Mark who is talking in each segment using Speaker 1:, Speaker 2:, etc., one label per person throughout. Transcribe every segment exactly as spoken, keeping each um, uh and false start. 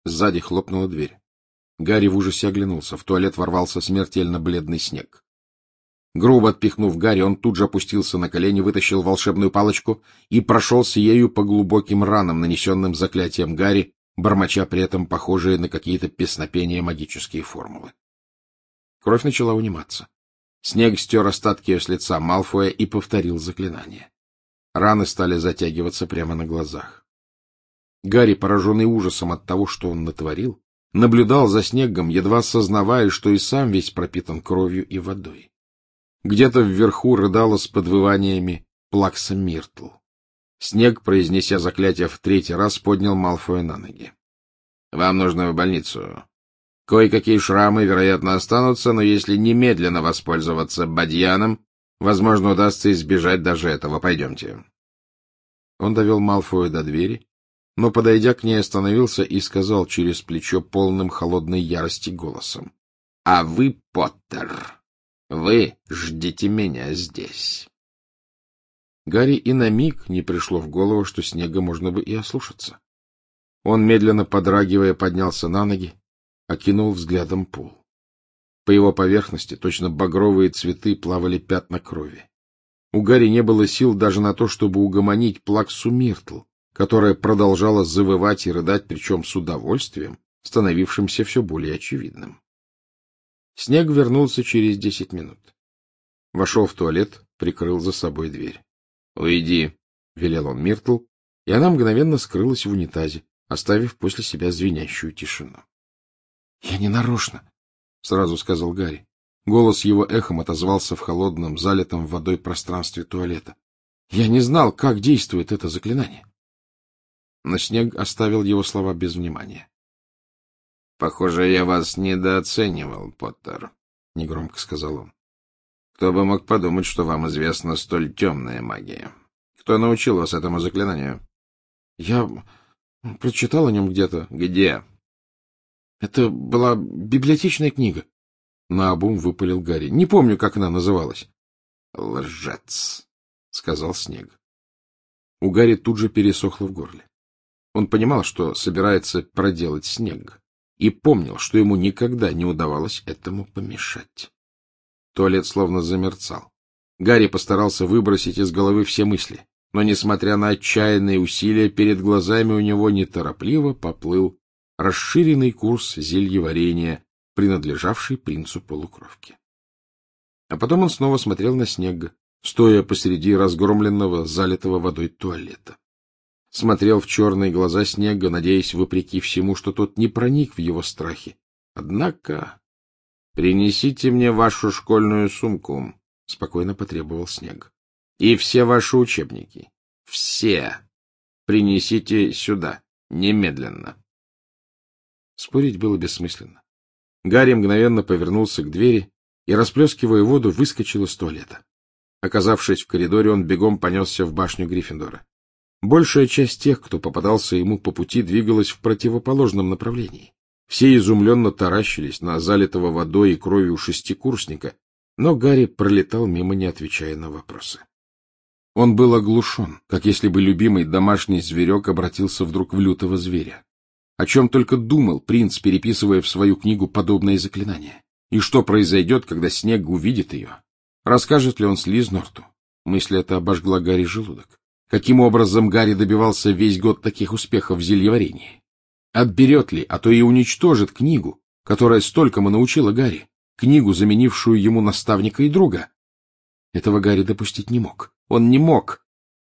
Speaker 1: Сзади хлопнула дверь. Гарри в ужасе оглянулся. В туалет ворвался смертельно бледный Снегг. Грубо отпихнув Гарри, он тут же опустился на колени, вытащил волшебную палочку и прошелся ею по глубоким ранам, нанесенным заклятием Гарри, бормоча при этом похожие на какие-то песнопения магические формулы. Кровь начала униматься. Снегг стер остатки ее с лица Малфоя и повторил заклинание. Раны стали затягиваться прямо на глазах. Гарри, пораженный ужасом от того, что он натворил, наблюдал за Снеггом, едва сознавая, что и сам весь пропитан кровью и водой. Где-то вверху рыдала с подвываниями Плакса Миртл. Снегг, произнеся заклятие в третий раз, поднял Малфоя на ноги. — Вам нужно в больницу. Кое-какие шрамы, вероятно, останутся, но если немедленно воспользоваться бадьяном, возможно, удастся избежать даже этого. Пойдемте. Он довел Малфоя до двери, но, подойдя к ней, остановился и сказал через плечо полным холодной ярости голосом. — А вы, Поттер, вы ждите меня здесь. Гарри и на миг не пришло в голову, что Снегга можно бы и ослушаться. Он, медленно подрагивая, поднялся на ноги, окинул взглядом пол. По его поверхности, точно багровые цветы, плавали пятна крови. У Гарри не было сил даже на то, чтобы угомонить Плаксу Миртл, которая продолжала завывать и рыдать, причем с удовольствием, становившимся все более очевидным. Снегг вернулся через десять минут. Вошел в туалет, прикрыл за собой дверь. — Уйди, — велел он Миртл, и она мгновенно скрылась в унитазе, оставив после себя звенящую тишину. — Я не нарочно, — сразу сказал Гарри. Голос его эхом отозвался в холодном, залитом водой пространстве туалета. — Я не знал, как действует это заклинание. Но Снегг оставил его слова без внимания. — Похоже, я вас недооценивал, Поттер, — негромко сказал он. — Кто бы мог подумать, что вам известна столь темная магия? Кто научил вас этому заклинанию? — Я прочитал о нем где-то. — Где? — Это была библиотечная книга. Наобум выпалил Гарри. — Не помню, как она называлась. — Лжец, — сказал Снегг. У Гарри тут же пересохло в горле. Он понимал, что собирается проделать Снегг, и помнил, что ему никогда не удавалось этому помешать. Туалет словно замерцал. Гарри постарался выбросить из головы все мысли, но, несмотря на отчаянные усилия, перед глазами у него неторопливо поплыл расширенный курс зельеварения, принадлежавший принцу полукровки. А потом он снова смотрел на Снегга, стоя посреди разгромленного, залитого водой туалета. Смотрел в черные глаза Снегга, надеясь, вопреки всему, что тот не проник в его страхи. Однако... — Принесите мне вашу школьную сумку, — спокойно потребовал Снегг. — И все ваши учебники. Все. Принесите сюда. Немедленно. Спорить было бессмысленно. Гарри мгновенно повернулся к двери и, расплескивая воду, выскочил из туалета. Оказавшись в коридоре, он бегом понесся в башню Гриффиндора. Большая часть тех, кто попадался ему по пути, двигалась в противоположном направлении. Все изумленно таращились на залитого водой и кровью шестикурсника, но Гарри пролетал мимо, не отвечая на вопросы. Он был оглушен, как если бы любимый домашний зверек обратился вдруг в лютого зверя. О чем только думал принц, переписывая в свою книгу подобные заклинания. И что произойдет, когда Снегг увидит ее? Расскажет ли он Слизнорту? Мысль эта обожгла Гарри желудок. Каким образом Гарри добивался весь год таких успехов в зельеварении? Отберет ли, а то и уничтожит книгу, которая столькому научила Гарри, книгу, заменившую ему наставника и друга? Этого Гарри допустить не мог. Он не мог.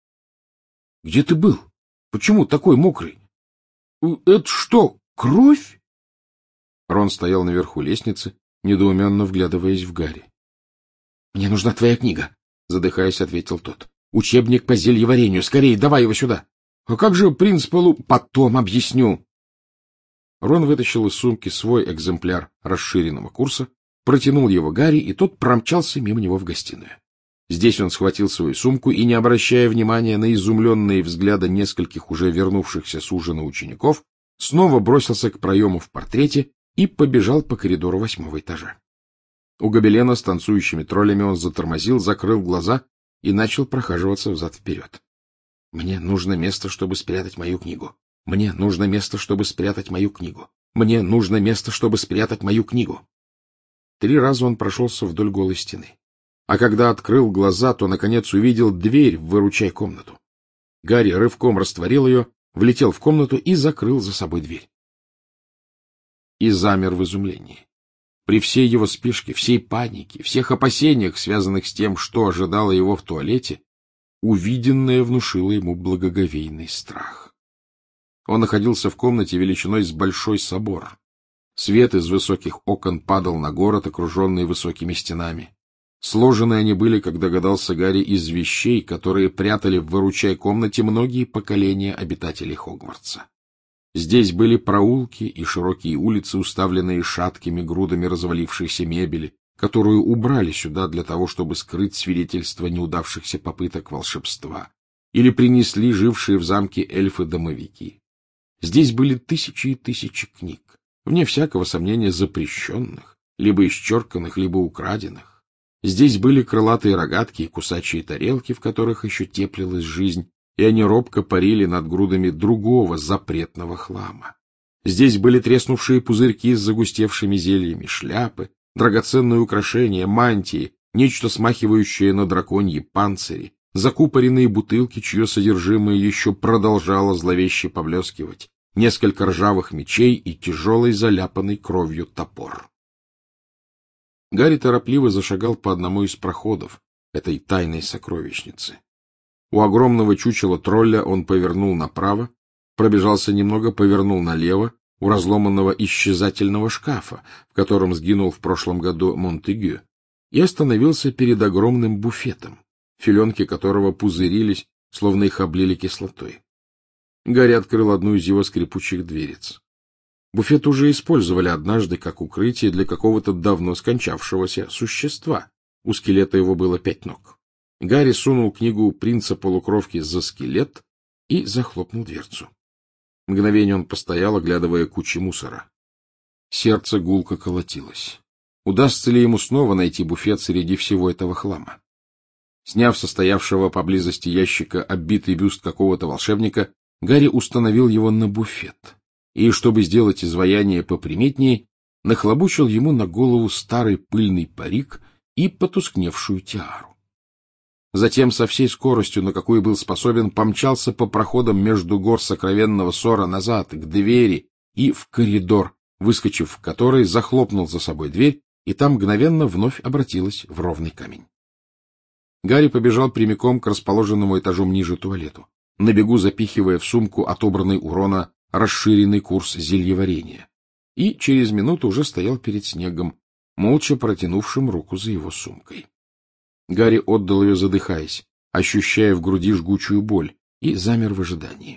Speaker 1: — Где ты был? Почему такой мокрый? — Это что, кровь? Рон стоял наверху лестницы, недоуменно вглядываясь в Гарри. — Мне нужна твоя книга, — задыхаясь, ответил тот. — Учебник по зельеварению. Скорее, давай его сюда. — А как же принц Полу... — Потом объясню. Рон вытащил из сумки свой экземпляр расширенного курса, протянул его Гарри, и тот промчался мимо него в гостиную. Здесь он схватил свою сумку и, не обращая внимания на изумленные взгляды нескольких уже вернувшихся с ужина учеников, снова бросился к проему в портрете и побежал по коридору восьмого этажа. У гобелена с танцующими троллями он затормозил, закрыл глаза и начал прохаживаться взад-вперед. — Мне нужно место, чтобы спрятать мою книгу. Мне нужно место, чтобы спрятать мою книгу. Мне нужно место, чтобы спрятать мою книгу. Три раза он прошелся вдоль голой стены. А когда открыл глаза, то, наконец, увидел дверь в выручай-комнату. Гарри рывком растворил ее, влетел в комнату и закрыл за собой дверь. И замер в изумлении. При всей его спешке, всей панике, всех опасениях, связанных с тем, что ожидало его в туалете, увиденное внушило ему благоговейный страх. Он находился в комнате величиной с большой собор. Свет из высоких окон падал на город, окруженный высокими стенами. Сложены они были, как догадался Гарри, из вещей, которые прятали в выручай-комнате многие поколения обитателей Хогвартса. Здесь были проулки и широкие улицы, уставленные шаткими грудами развалившейся мебели, которую убрали сюда для того, чтобы скрыть свидетельства неудавшихся попыток волшебства, или принесли жившие в замке эльфы-домовики. Здесь были тысячи и тысячи книг, вне всякого сомнения запрещенных, либо исчерканных, либо украденных. Здесь были крылатые рогатки и кусачие тарелки, в которых еще теплилась жизнь, и они робко парили над грудами другого запретного хлама. Здесь были треснувшие пузырьки с загустевшими зельями, шляпы, драгоценные украшения, мантии, нечто смахивающее на драконьи панцири, закупоренные бутылки, чье содержимое еще продолжало зловеще поблескивать, несколько ржавых мечей и тяжелый заляпанный кровью топор. Гарри торопливо зашагал по одному из проходов этой тайной сокровищницы. У огромного чучела тролля он повернул направо, пробежался немного, повернул налево, у разломанного исчезательного шкафа, в котором сгинул в прошлом году Монтегю, и остановился перед огромным буфетом, филенки которого пузырились, словно их облили кислотой. Гарри открыл одну из его скрипучих дверец. Буфет уже использовали однажды как укрытие для какого-то давно скончавшегося существа. У скелета его было пять ног. Гарри сунул книгу принца-полукровки за скелет и захлопнул дверцу. Мгновение он постоял, оглядывая кучи мусора. Сердце гулко колотилось. Удастся ли ему снова найти буфет среди всего этого хлама? Сняв со стоявшего поблизости ящика оббитый бюст какого-то волшебника, Гарри установил его на буфет и, чтобы сделать изваяние поприметнее, нахлобучил ему на голову старый пыльный парик и потускневшую тиару. Затем со всей скоростью, на какую был способен, помчался по проходам между гор сокровенного ссора назад, к двери и в коридор, выскочив в который, захлопнул за собой дверь, и там мгновенно вновь обратилась в ровный камень. Гарри побежал прямиком к расположенному этажом ниже туалету, на бегу запихивая в сумку отобранный у Рона расширенный курс зельеварения, и через минуту уже стоял перед Снегом, молча протянувшим руку за его сумкой. Гарри отдал ее, задыхаясь, ощущая в груди жгучую боль, и замер в ожидании.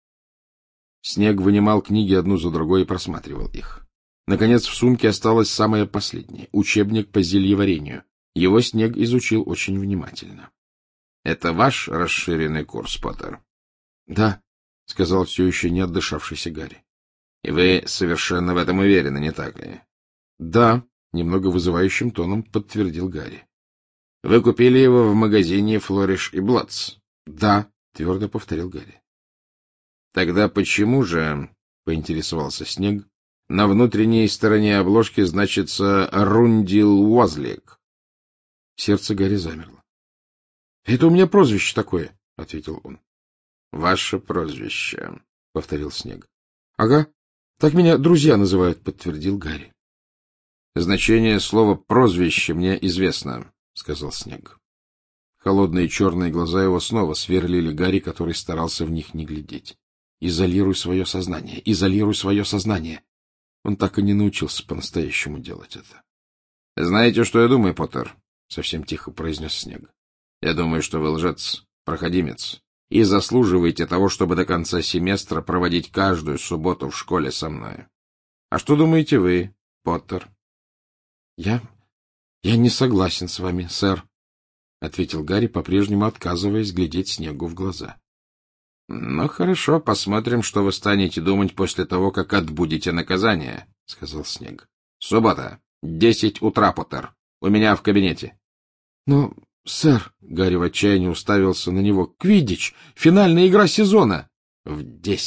Speaker 1: Снег вынимал книги одну за другой и просматривал их. Наконец в сумке осталось самое последнее — учебник по зельеварению. Его Снег изучил очень внимательно. — Это ваш расширенный курс, Поттер? — Да, — сказал все еще не отдышавшийся Гарри. — И вы совершенно в этом уверены, не так ли? — Да, — немного вызывающим тоном подтвердил Гарри. — Вы купили его в магазине «Флориш и Блотс»? — Да, — твердо повторил Гарри. — Тогда почему же, — поинтересовался Снег, — на внутренней стороне обложки значится «Рундил Уазлик»? Сердце Гарри замерло. — Это у меня прозвище такое, — ответил он. — Ваше прозвище, — повторил Снег. — Ага, так меня друзья называют, — подтвердил Гарри. — Значение слова «прозвище» мне известно, — сказал Снег. Холодные черные глаза его снова сверлили Гарри, который старался в них не глядеть. Изолируй свое сознание, изолируй свое сознание. Он так и не научился по-настоящему делать это. — Знаете, что я думаю, Поттер? — совсем тихо произнес Снег. — Я думаю, что вы лжец, проходимец, и заслуживаете того, чтобы до конца семестра проводить каждую субботу в школе со мной. А что думаете вы, Поттер? — Я... я не согласен с вами, сэр, — ответил Гарри, по-прежнему отказываясь глядеть Снегу в глаза. — Ну, хорошо, посмотрим, что вы станете думать после того, как отбудете наказание, — сказал Снег. — Суббота, десять утра, Поттер, у меня в кабинете. — Но, сэр, — Гарри в отчаянии уставился на него, — квиддич, финальная игра сезона. — В десять,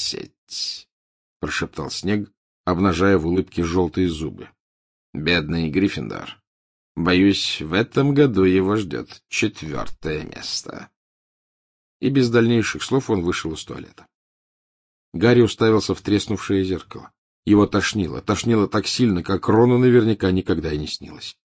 Speaker 1: пять, — прошептал Снег, обнажая в улыбке желтые зубы. — Бедный Гриффиндор. Боюсь, в этом году его ждет четвертое место. И без дальнейших слов он вышел из туалета. Гарри уставился в треснувшее зеркало. Его тошнило, тошнило так сильно, как Рону наверняка никогда и не снилось.